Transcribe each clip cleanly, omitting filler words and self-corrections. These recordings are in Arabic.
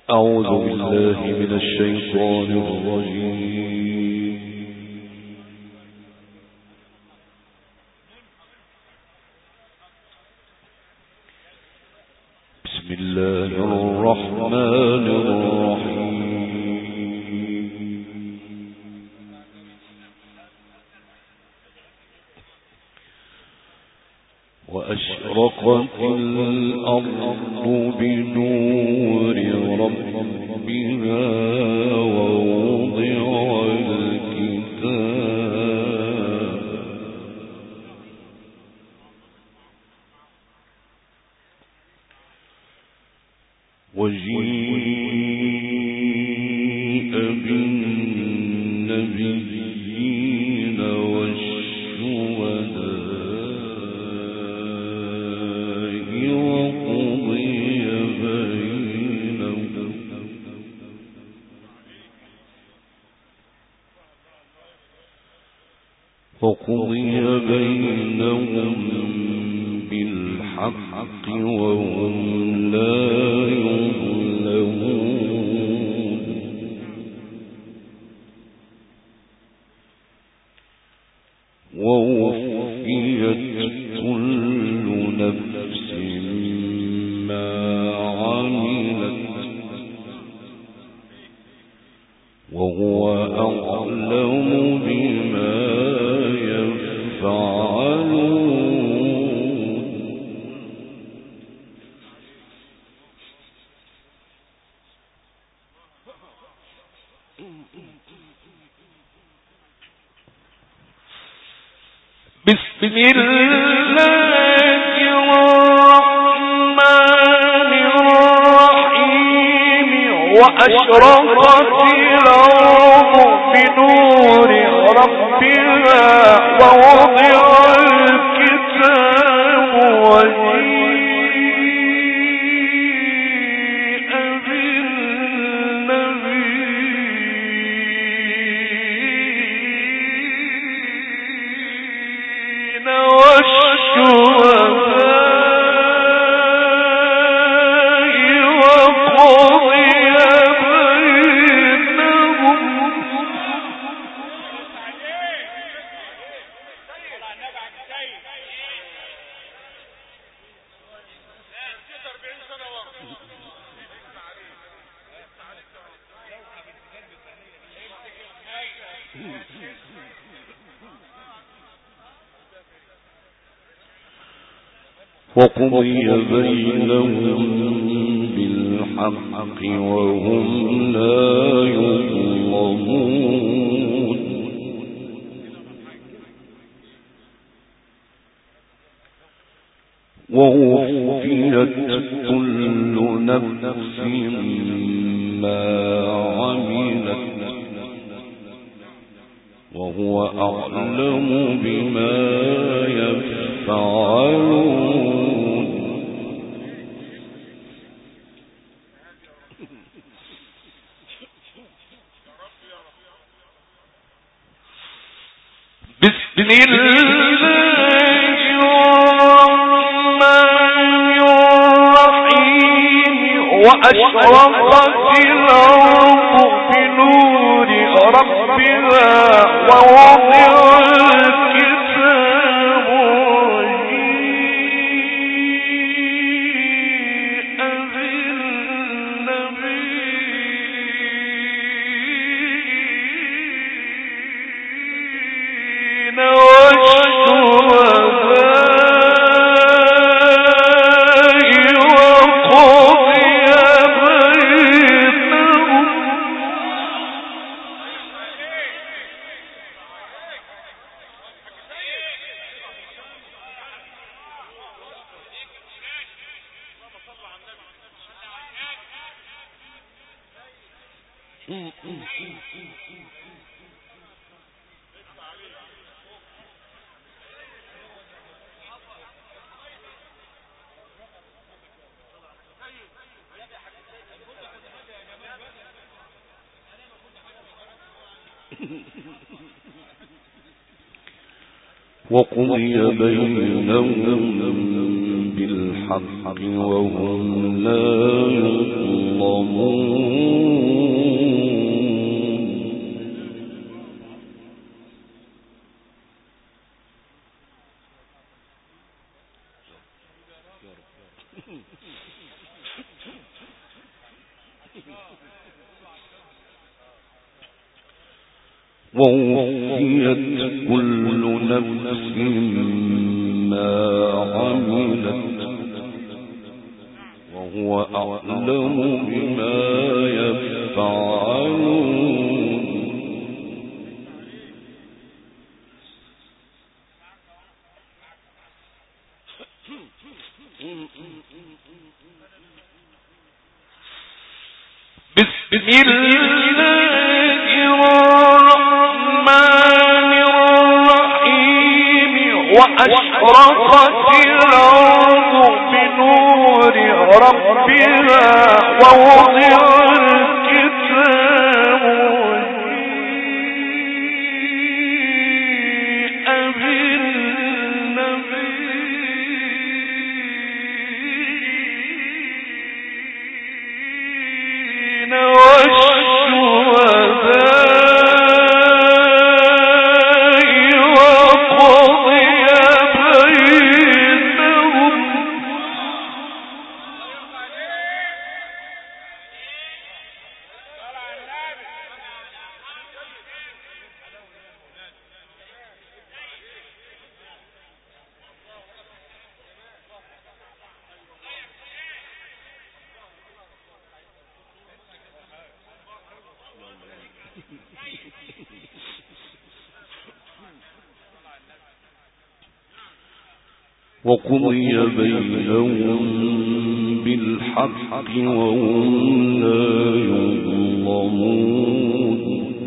أعوذ بالله من الشيطان الرجيم. بسم الله الرحمن الرحيم. وأشرقت الأرض بنور ربها ووضع الكتاب وجيء بالنبيين والشهداء وقضي بينهم بالحق وهم لا يظلمون. ووفيت كل نفس ما عملت وهو أعلم بما بسم الله الرحمن الرحيم. وأشرقت الأرض بنور ربها ووضع الكتاب وجيء بالنبيين والشهداء وقضي بينهم بالحق وهم لا يظلمون. ووفيت كل نفس ما عملت وهو أعلم بما يفعلون. بسم الله الرحمن الرحيم. وأشرقت الأرض بنور ربها ووضع الكتاب وجيء بالنبيين والشهداء وقضي بينهم وقضي بينهم بالحق وهم لا يظلمون ووفيت كل نفس ما عملت وهو أعلم بما يفعلون بسم الله الرحمن الرحيم وأشرقت الأرض بنور ربها ووضع الكتاب وجيء بالنبيين وقضي بينهم بالحق وهم لا يظلمون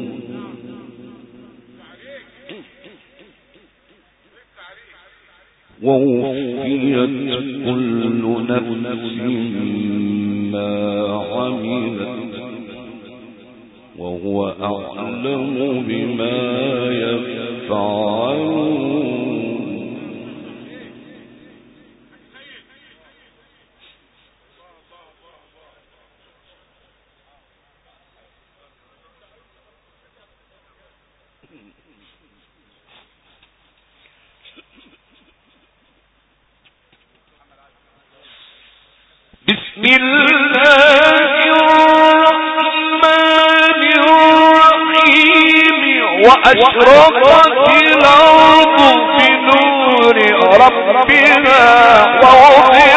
ووفيت كل نفس ما عملت وهو أعلم بما يفعلون بسم الله الرحمن الرحيم وأشرقت الأرض بنور ربها ووضع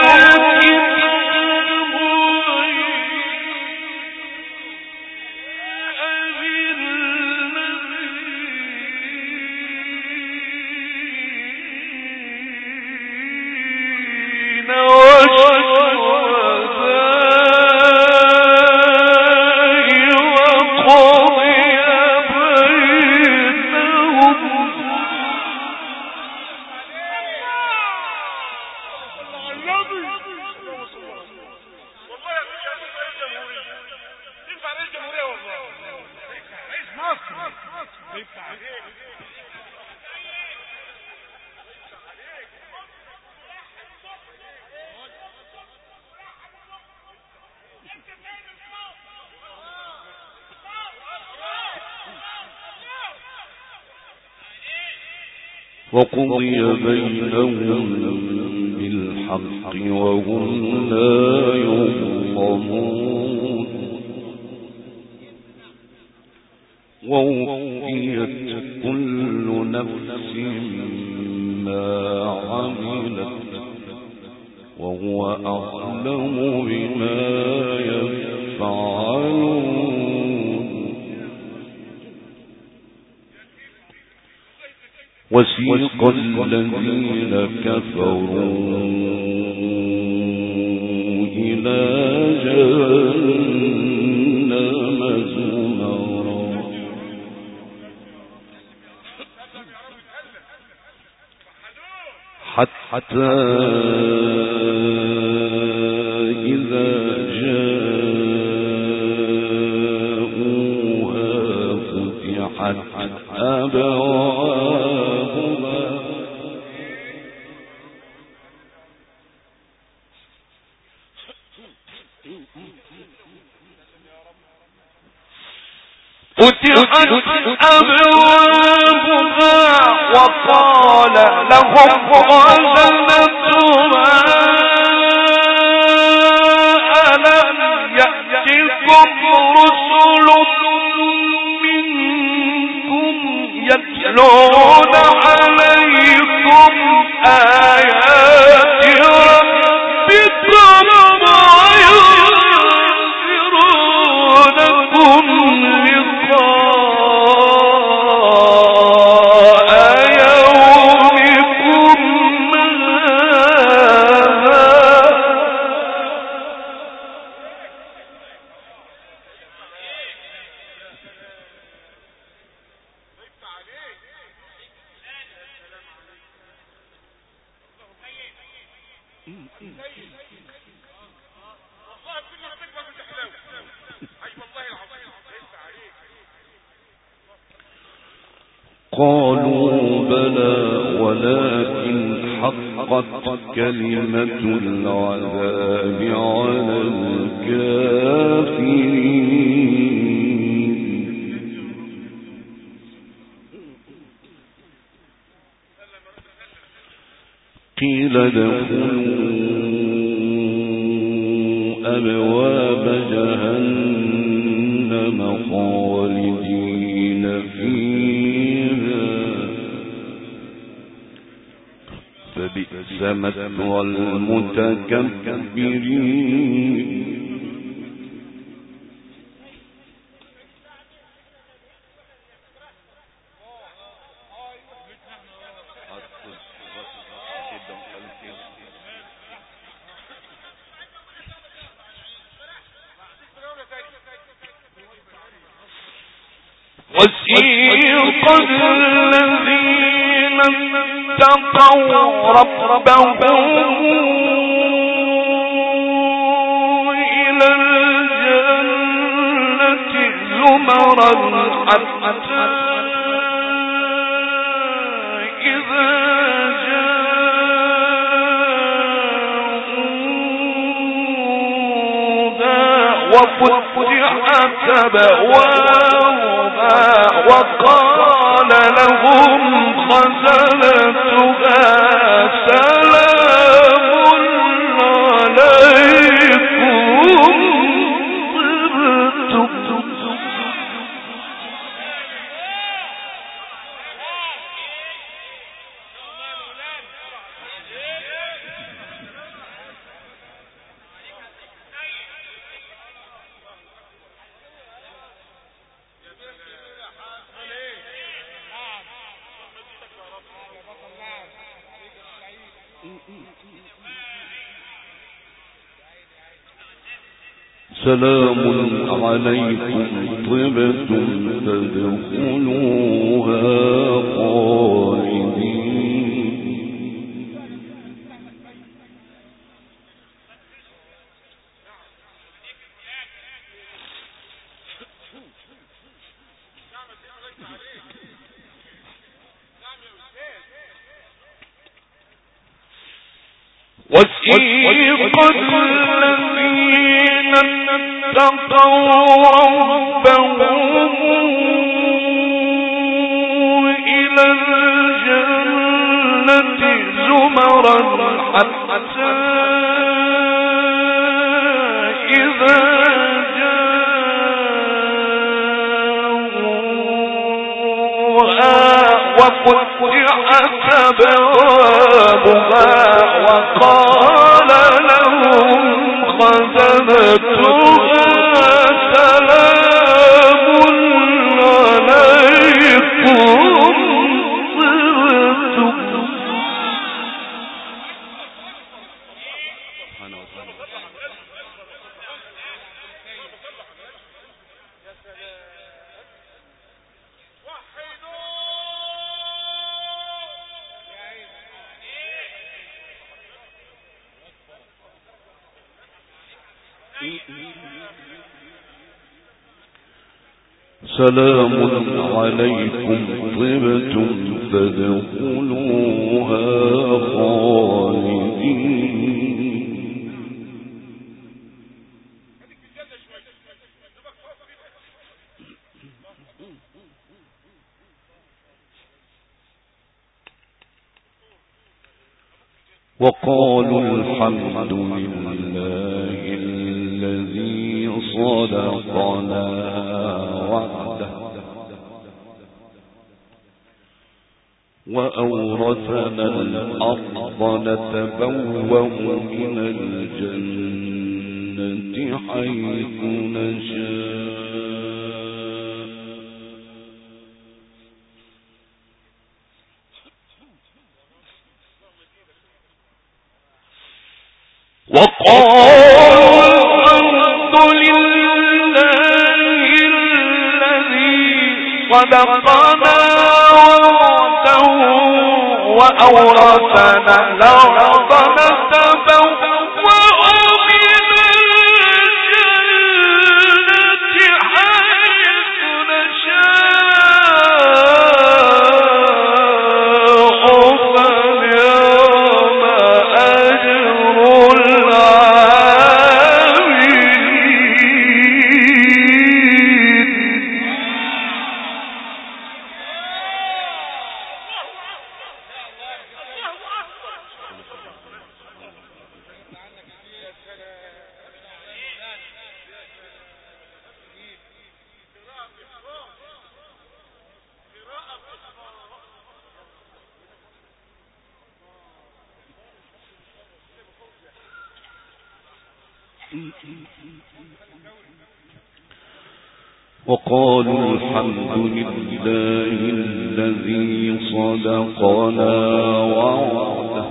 وقضي بينهم بالحق وهم لا يظلمون ووفيت كل نفس ما عملت وهو أعلم بما يفعلون وسيق الذين كفروا إلى جهنم زمرا حتى إذا جاءوها فتحت أبوابها فتحت أبوابها وقال لهم خزنتها ألم يأتكم رسل منكم يتلون عليكم آيات ربكم وينذرونكم قالوا بلى ولكن حقت كلمة العذاب على الكافرين قيل ادخلوا أبواب جهنم خالدين فيها فبئس مثوى المتكبرين وسيق الذين اتقوا ربهم إلى الجنة زمرا حتى إذا جاءوها وفتحت أبوابها وقال لهم خزنتها سلام عليكم طبتم. سلام عليكم طبتم فادخلوها خالدين وسيق الذين اتقوا ربهم إلى الجنة زمرا حتى إذا جاءوها وفتحت أبوابها وقال لهم خزنتها سلام عليكم طبتم. سلام عليكم طبتم فادخلوها خالدين وقالوا الحمد لله الذي صدقنا وعده وأورثنا الأرض نتبوأ من الجنة حيث نشاء وقالوا الحمد لله الذي صدقنا وعده وأورثنا الأرض نتبوأ من الجنة حيث نشاء فنعم أجر وقالوا الحمد لله الذي صدقنا وعده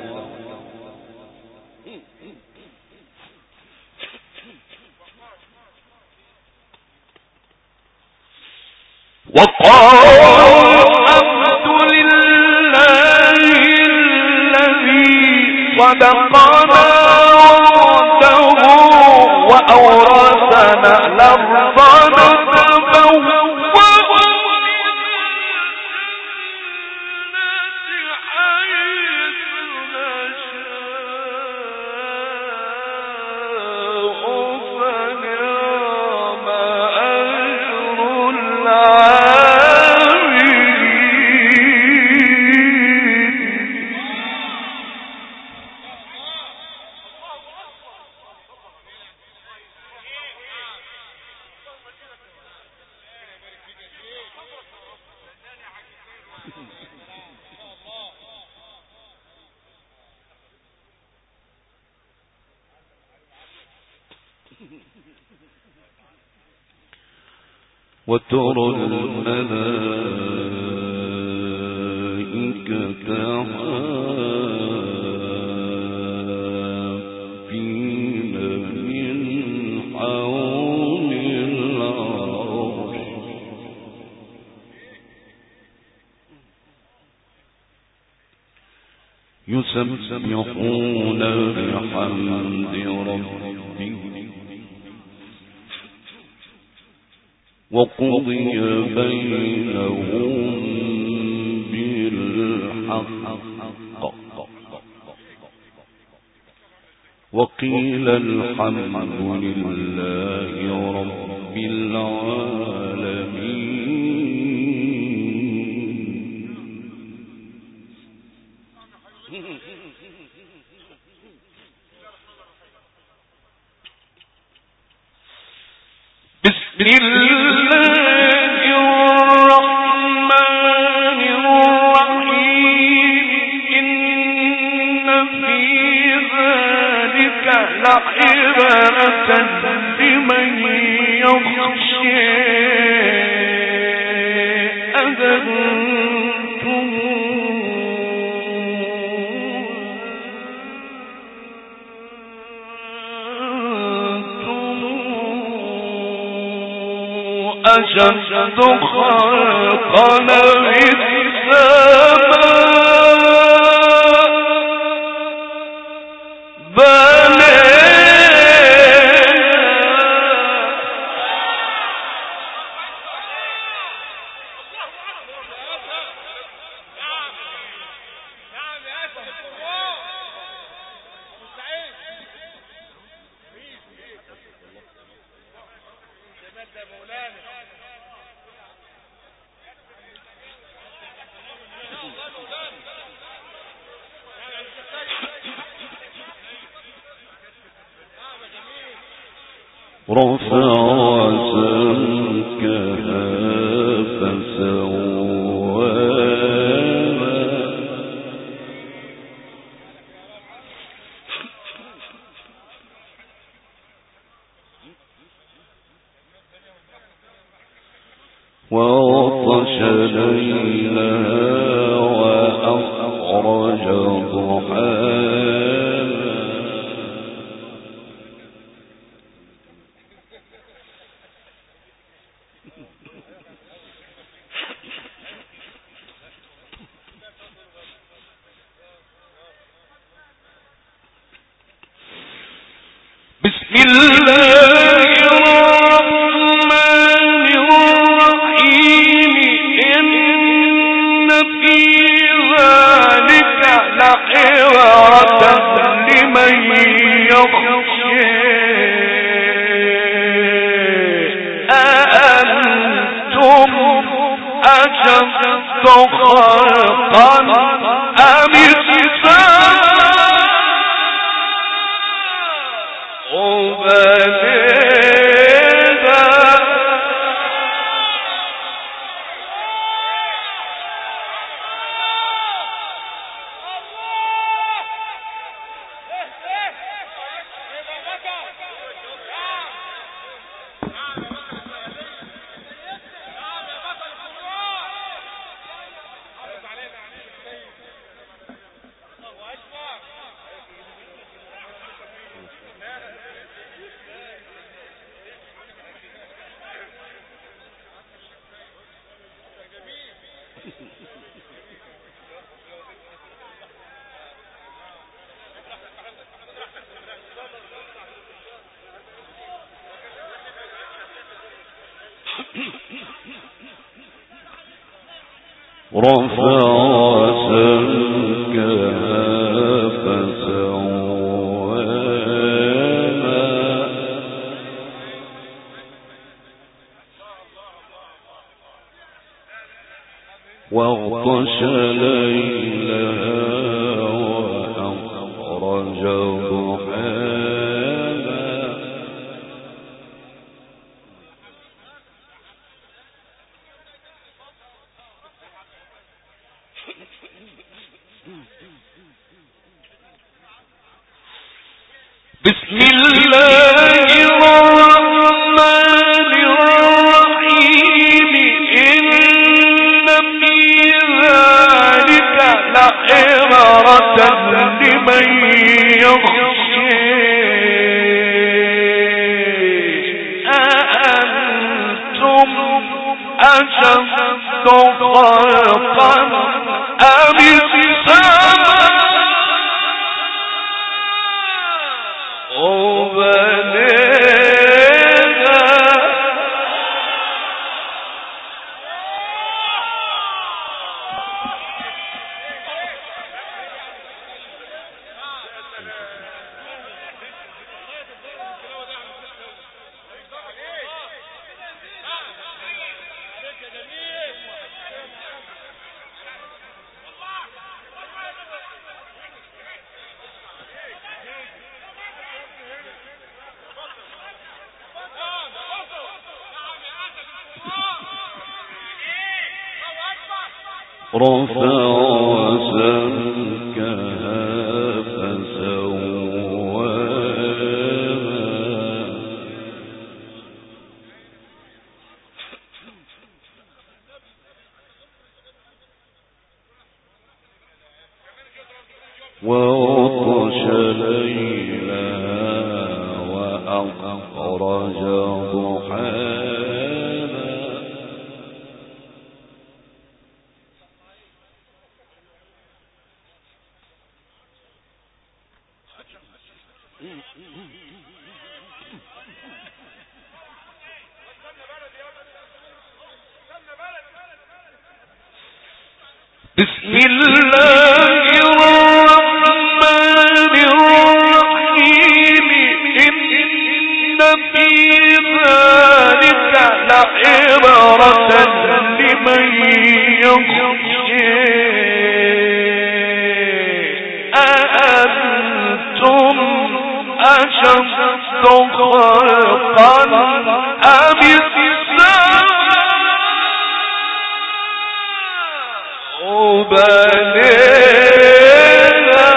وقالوا الحمد لله الذي صدقنا وعده وأورثنا الأرض نتبوأ وترى الملائكة حافين من حول العرش يسبحون بحمد ربهم وقضي بينهم بالحق وقيل الحمد لله رب العالمين. بسم الله الرحمن الرحيم إن في ذلك لعبرة لمن يخشى أشد خلقنا في السماء رفع سمكها فسواها وأغطش ليلها وأخرج ضحاها بسم الله الرحمن الرحيم إن في ذلك لعبرة لمن يخشى أأنتم أشد خلقا أم رفع سمكها فسواها واغطش ليلها وأخرج ضحاها بسم الله الرحمن الرحيم إن في ذلك لعبرة لمن يخشى أأنتم أشد خلقا أم السماء رفع سمكها فسواها وأغطش ليلها وأخرج ضحاها بسم الله الرحمن الرحيم إن في ذلك لعبرة لمن يخشى أأنتم أشد أشد خلقا أم السماء بنيها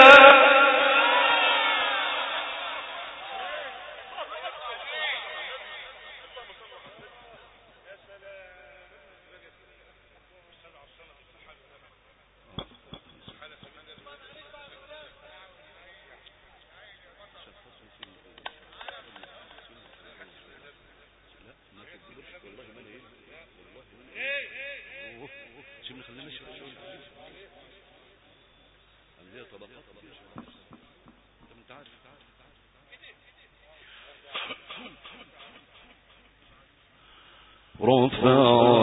رفع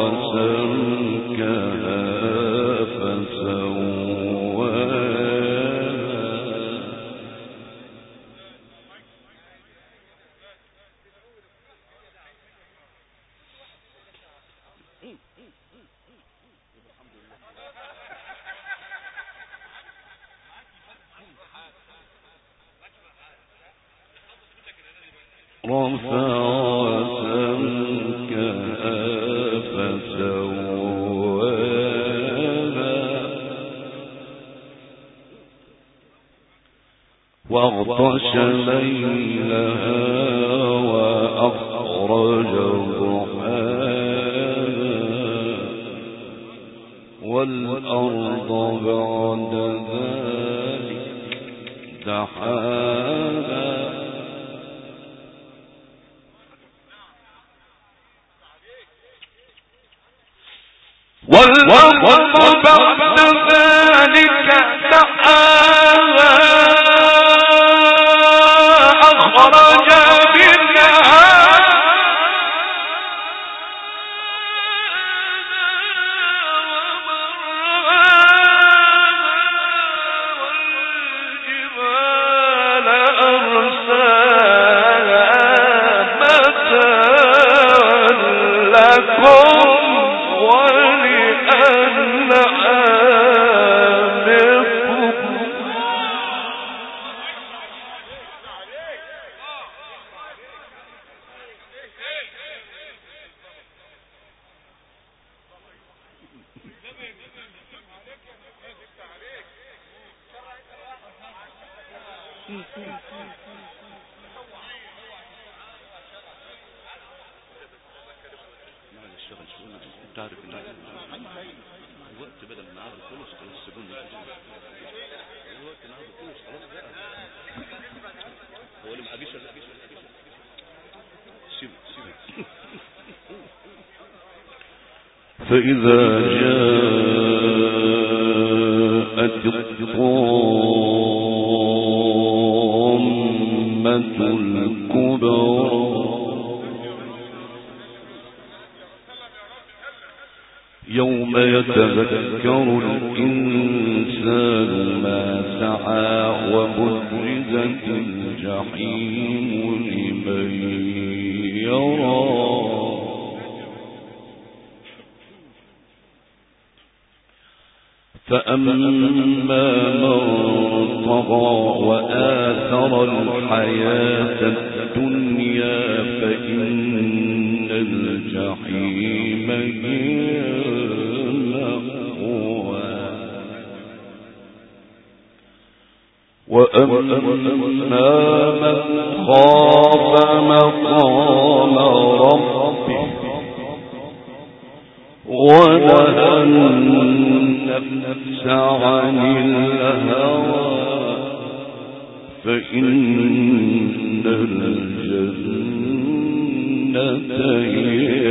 سمكها واغطش ليلها وأخرج ضحاها والأرض بعد ذلك دحاها والأرض بعد ذلك دحاها أخرج منها والجبال أرساها متاعا لكم فإذا جاءت الطامة الكبرى يوم يتذكر الإنسان ما سعى وبرزت الجحيم لمن يرى فأما من طغى وآثر الحياة الدنيا فإن الجحيم هي المأوى وأما من خاف مقام ربه ونهى النفس عن الهوى فإن الجنة هي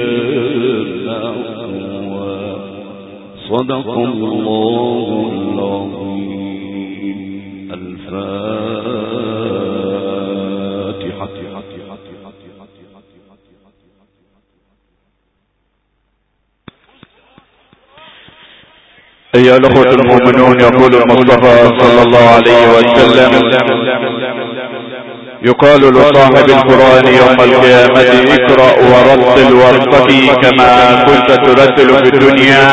المأوى صدق الله العظيم. الفاتحة. أيها الأخوة المؤمنون، يقول المصطفى صلى الله عليه وسلم: يقال لصاحب القرآن يوم القيامة: اقرأ ورتل وارتقي كما كنت ترتل في الدنيا،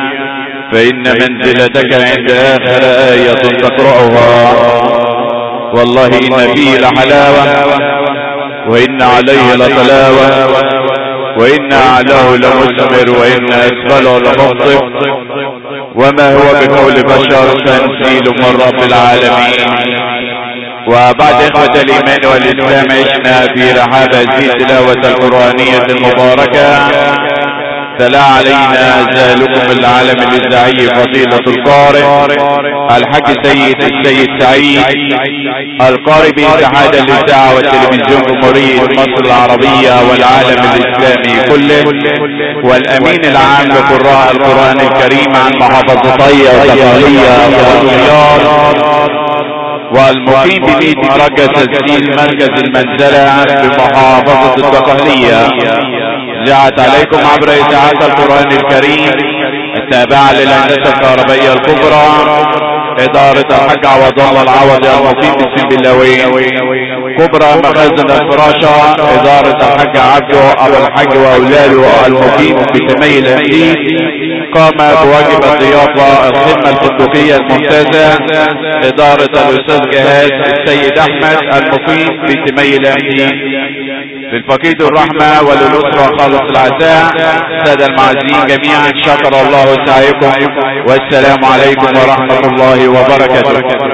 فإن منزلتك عند آخر آية تقرأها. والله إن فيه لحلاوة وإن عليه لطلاوة وإن أعلاه لمثمر وإن أسفله لمبطئ وما هو بقول بشر تنزيل من رب العالمين. وبعد إخوة الإيمان والإسلام عشنا في رحاب هذه التلاوة القرآنية المباركة. تلا علينا زالكم العالم الإذاعي فضيلة القارئ الحاج السيد سعيد القارئ باتحاد الإذاعة والتلفزيون جمهورية مصر العربية والعالم الإسلامي كله، والأمين العام لقراء القرآن الكريم عن محافظتي الدقهلية ودمياط، والمقيم ببيت مركز تسجيل مركز المنزلة بمحافظة الدقهلية. جاءت عليكم عبر إذاعة القرآن الكريم التابعة للهندسة الكهربائية الكبرى إدارة الحاج عوض الله العوضي المقيم بالسنبلاوي كبرى مخازن الفراشة، إدارة الحاج عبده أبو الحاج وأولاده المقيم بسمي الهندي. قام بواجب الضيافة الخدمة الفندقية الممتازة إدارة الأستاذ جهاد السيد أحمد المقيم بسمي الهندي. للفقيد الرحمة وللأسرة خالص العزاء. سادة المعزين جميعا شكر الله سعيكم والسلام عليكم ورحمة الله وبركاته.